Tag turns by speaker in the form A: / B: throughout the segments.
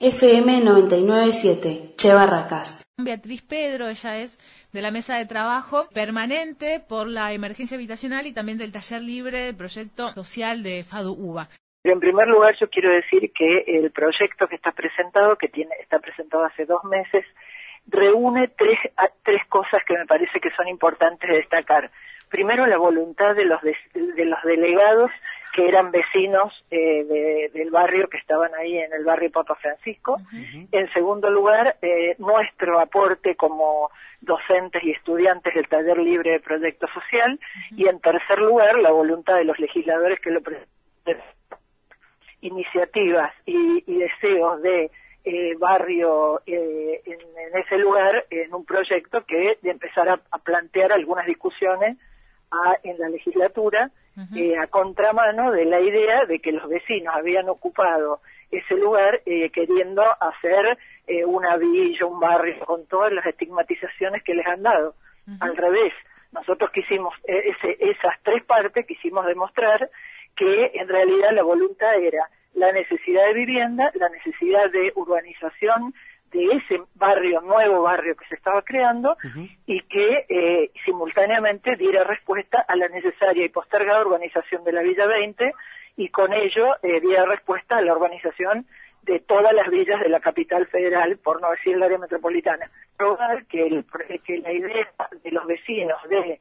A: FM 99.7, Che Barracas.
B: Beatriz Pedro, ella es de la mesa de trabajo permanente por la emergencia habitacional y también del taller libre del proyecto social de FADU UBA.
C: En primer lugar, yo quiero decir que el proyecto que está presentado, está presentado hace 2 meses, reúne tres cosas que me parece que son importantes de destacar. Primero, la voluntad de los delegados que eran vecinos del barrio, que estaban ahí en el barrio Papa Francisco. Uh-huh. En segundo lugar, nuestro aporte como docentes y estudiantes del taller libre de proyecto social. Uh-huh. Y en tercer lugar, la voluntad de los legisladores que lo presentan, iniciativas y deseos de barrio en ese lugar, en un proyecto que de empezar a plantear algunas discusiones en la legislatura, uh-huh. A contramano de la idea de que los vecinos habían ocupado ese lugar queriendo hacer una villa, un barrio, con todas las estigmatizaciones que les han dado. Uh-huh. Al revés, nosotros quisimos, esas tres partes quisimos demostrar que en realidad la voluntad era la necesidad de vivienda, la necesidad de urbanización de ese barrio, nuevo barrio que se estaba creando, uh-huh. Y que simultáneamente diera respuesta a la necesaria y postergada urbanización de la Villa 20 y con ello diera respuesta a la urbanización de todas las villas de la capital federal, por no decir el área metropolitana. Probar que la idea de los vecinos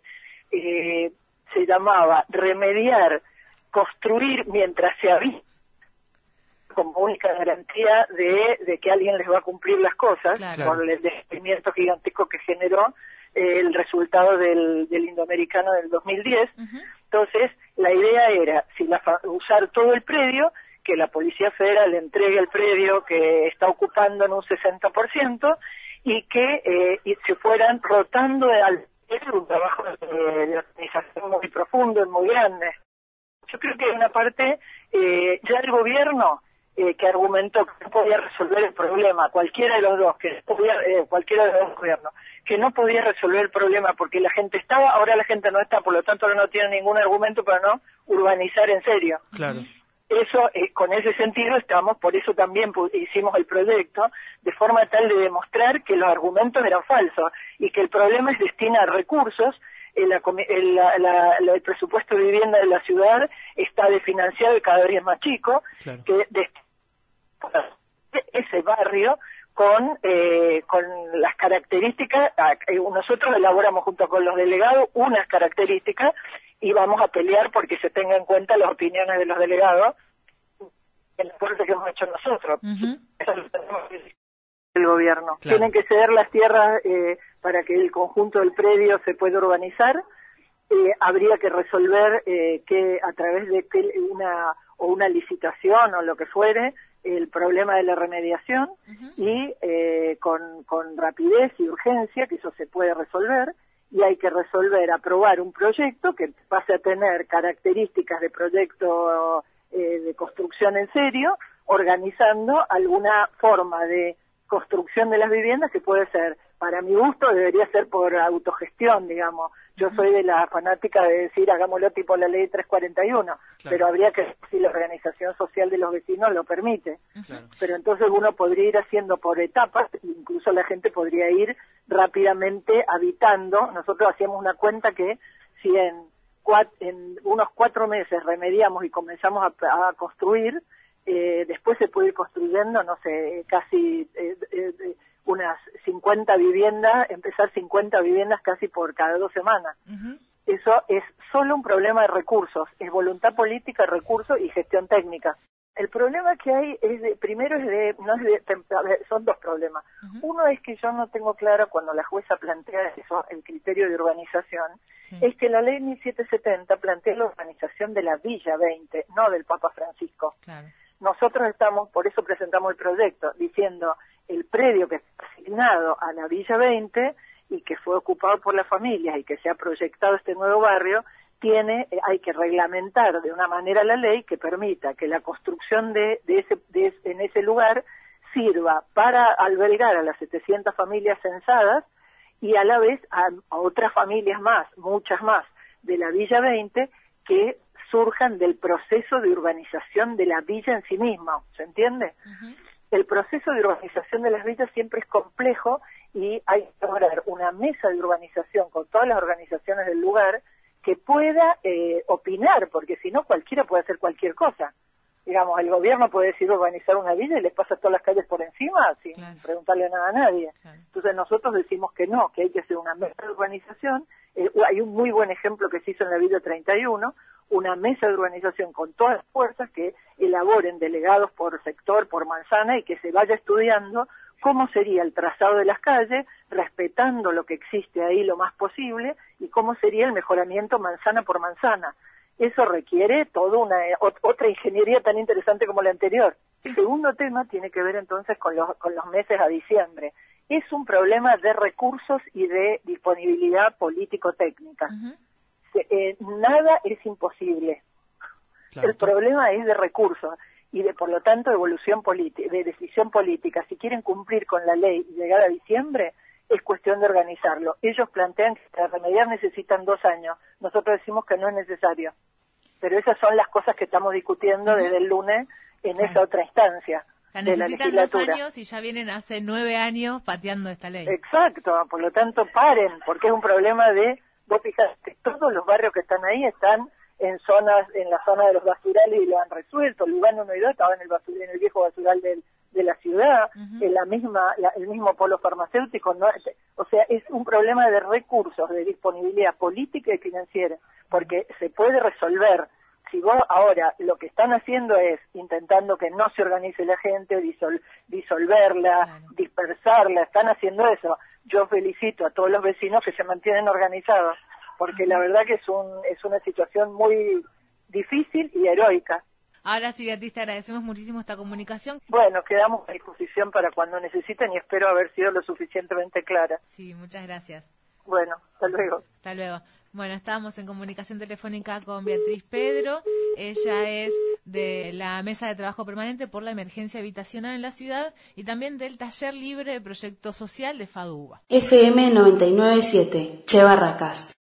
C: se llamaba remediar, construir mientras se habita, como única garantía de que alguien les va a cumplir las cosas, claro. Por el descubrimiento gigantesco que generó el resultado del Indoamericano del 2010. Uh-huh. Entonces, la idea era usar todo el predio, que la Policía Federal entregue el predio que está ocupando en un 60%, y que se fueran rotando es un trabajo de organización muy profundo y muy grande. Yo creo que hay una parte, ya el gobierno, que argumentó que no podía resolver el problema, cualquiera de los dos gobiernos, que no podía resolver el problema porque la gente estaba, ahora la gente no está, por lo tanto no tiene ningún argumento para no urbanizar en serio. Claro. Eso, con ese sentido por eso también hicimos el proyecto, de forma tal de demostrar que los argumentos eran falsos y que el problema es destinar recursos. El presupuesto de vivienda de la ciudad está desfinanciado y cada vez es más chico, claro. Que ese barrio con las características, nosotros elaboramos junto con los delegados unas características y vamos a pelear porque se tengan en cuenta las opiniones de los delegados en el esfuerzo que hemos hecho nosotros. Uh-huh. Eso lo tenemos que decir el gobierno. Claro. Tienen que ceder las tierras para que el conjunto del predio se pueda urbanizar. Habría que resolver que a través de una licitación o lo que fuere el problema de la remediación. Uh-huh. Y con rapidez y urgencia, que eso se puede resolver, y hay que aprobar un proyecto que pase a tener características de proyecto de construcción en serio, organizando alguna forma de construcción de las viviendas que puede ser, para mi gusto, debería ser por autogestión, digamos. Yo soy de la fanática de decir, hagámoslo tipo la ley 341, claro. Pero habría que ver si la organización social de los vecinos lo permite. Claro. Pero entonces uno podría ir haciendo por etapas, incluso la gente podría ir rápidamente habitando. Nosotros hacíamos una cuenta que si en unos 4 meses remediamos y comenzamos a construir, después se puede ir construyendo, no sé, casi unas 50 viviendas, empezar 50 viviendas casi por cada 2 semanas. Uh-huh. Eso es solo un problema de recursos, es voluntad política, recursos y gestión técnica. El problema que hay son 2 problemas. Uh-huh. Uno es que yo no tengo claro cuando la jueza plantea eso, el criterio de urbanización, sí. Es que la ley 1770 plantea la urbanización de la Villa 20, no del Papa Francisco. Claro. Nosotros por eso presentamos el proyecto, diciendo el predio que está asignado a la Villa 20 y que fue ocupado por las familias y que se ha proyectado este nuevo barrio, hay que reglamentar de una manera la ley que permita que la construcción en ese lugar sirva para albergar a las 700 familias censadas y a la vez a otras familias más, muchas más, de la Villa 20 que surjan del proceso de urbanización de la villa en sí misma, ¿se entiende? Uh-huh. el proceso de urbanización de las villas siempre es complejo y hay que lograr una mesa de urbanización con todas las organizaciones del lugar que pueda opinar, porque si no cualquiera puede hacer cualquier cosa. Digamos, el gobierno puede decidir urbanizar una villa y les pasa todas las calles por encima sin preguntarle nada a nadie. Entonces nosotros decimos que no, que hay que hacer una mesa de urbanización. Hay un muy buen ejemplo que se hizo en la Villa 31, una mesa de urbanización con todas las fuerzas que elaboren delegados por sector, por manzana, y que se vaya estudiando cómo sería el trazado de las calles, respetando lo que existe ahí lo más posible, y cómo sería el mejoramiento manzana por manzana. Eso requiere toda otra ingeniería tan interesante como la anterior. El segundo tema tiene que ver entonces con los meses a diciembre. Es un problema de recursos y de disponibilidad político-técnica. Nada es imposible. Claro. El problema es de recursos y por lo tanto, de decisión política. Si quieren cumplir con la ley y llegar a diciembre, es cuestión de organizarlo. Ellos plantean que para remediar necesitan 2 años. Nosotros decimos que no es necesario. Pero esas son las cosas que estamos discutiendo desde el lunes en esa otra instancia de la legislatura.
B: Necesitan 2 años y ya vienen hace 9 años pateando esta ley.
C: Exacto, por lo tanto paren, porque es un problema vos fijate, todos los barrios que están ahí están en la zona de los basurales y lo han resuelto. Lugano 1 y 2 estaban en el viejo basural de la ciudad, en el mismo polo farmacéutico, ¿no? O sea, es un problema de recursos, de disponibilidad política y financiera, porque se puede resolver. Si vos ahora lo que están haciendo es intentando que no se organice la gente, disolverla, dispersarla, están haciendo eso. Yo felicito a todos los vecinos que se mantienen organizados, porque la verdad que es una situación muy difícil y heroica.
B: Ahora sí, Beatriz, te agradecemos muchísimo esta comunicación.
C: Bueno, quedamos a disposición para cuando necesiten y espero haber sido lo suficientemente clara.
B: Sí, muchas gracias.
C: Bueno, hasta luego.
B: Hasta luego. Bueno, estábamos en comunicación telefónica con Beatriz Pedro. Ella es de la Mesa de Trabajo Permanente por la Emergencia Habitacional en la Ciudad y también del Taller Libre de Proyecto Social de FADUBA.
A: FM 997, Che Barracas.